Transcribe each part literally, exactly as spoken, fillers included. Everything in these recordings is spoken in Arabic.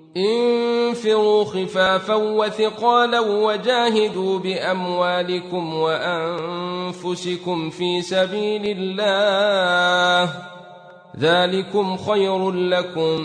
انفروا خفافا وثقالا وجاهدوا بأموالكم وأنفسكم في سبيل الله ذلكم خير لكم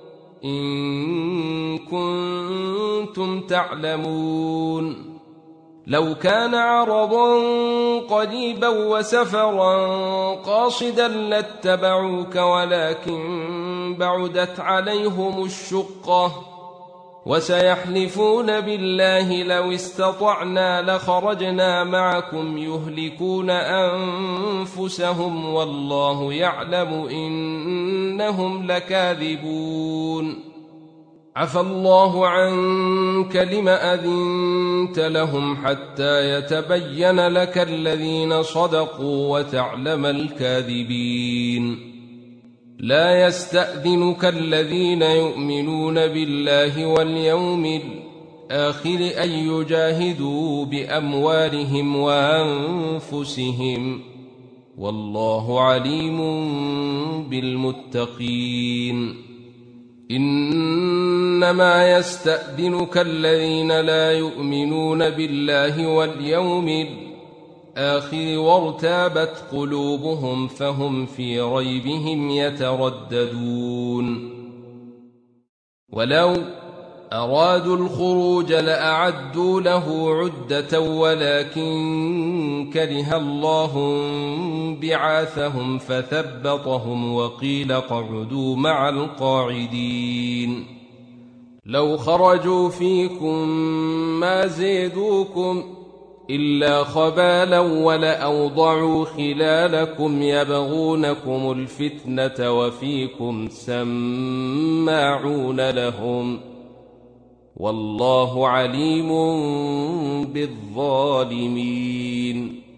إن كنتم تعلمون. لو كان عرضا قريبا وسفرا قاصدا لاتبعوك ولكن بعدت عليهم الشقة وسيحلفون بالله لو استطعنا لخرجنا معكم يهلكون أنفسهم والله يعلم إنهم لكاذبون. عفى الله عنك لم أذنت لهم حتى يتبين لك الذين صدقوا وتعلم الكاذبين. لا يستأذنك الذين يؤمنون بالله واليوم الآخر أن يجاهدوا بأموالهم وأنفسهم والله عليم بالمتقين. إنما يستأذنك الذين لا يؤمنون بالله واليوم الآخر وارتابت قلوبهم فهم في ريبهم يترددون. ولو أرادوا الخروج لأعدوا له عدة ولكن كره الله بعاثهم فثبطهم وقيل اقعدوا مع القاعدين. لو خرجوا فيكم ما زيدوكم إلا خبالا ولأوضعوا خلالكم يبغونكم الفتنة وفيكم سماعون لهم والله عليم بالظالمين.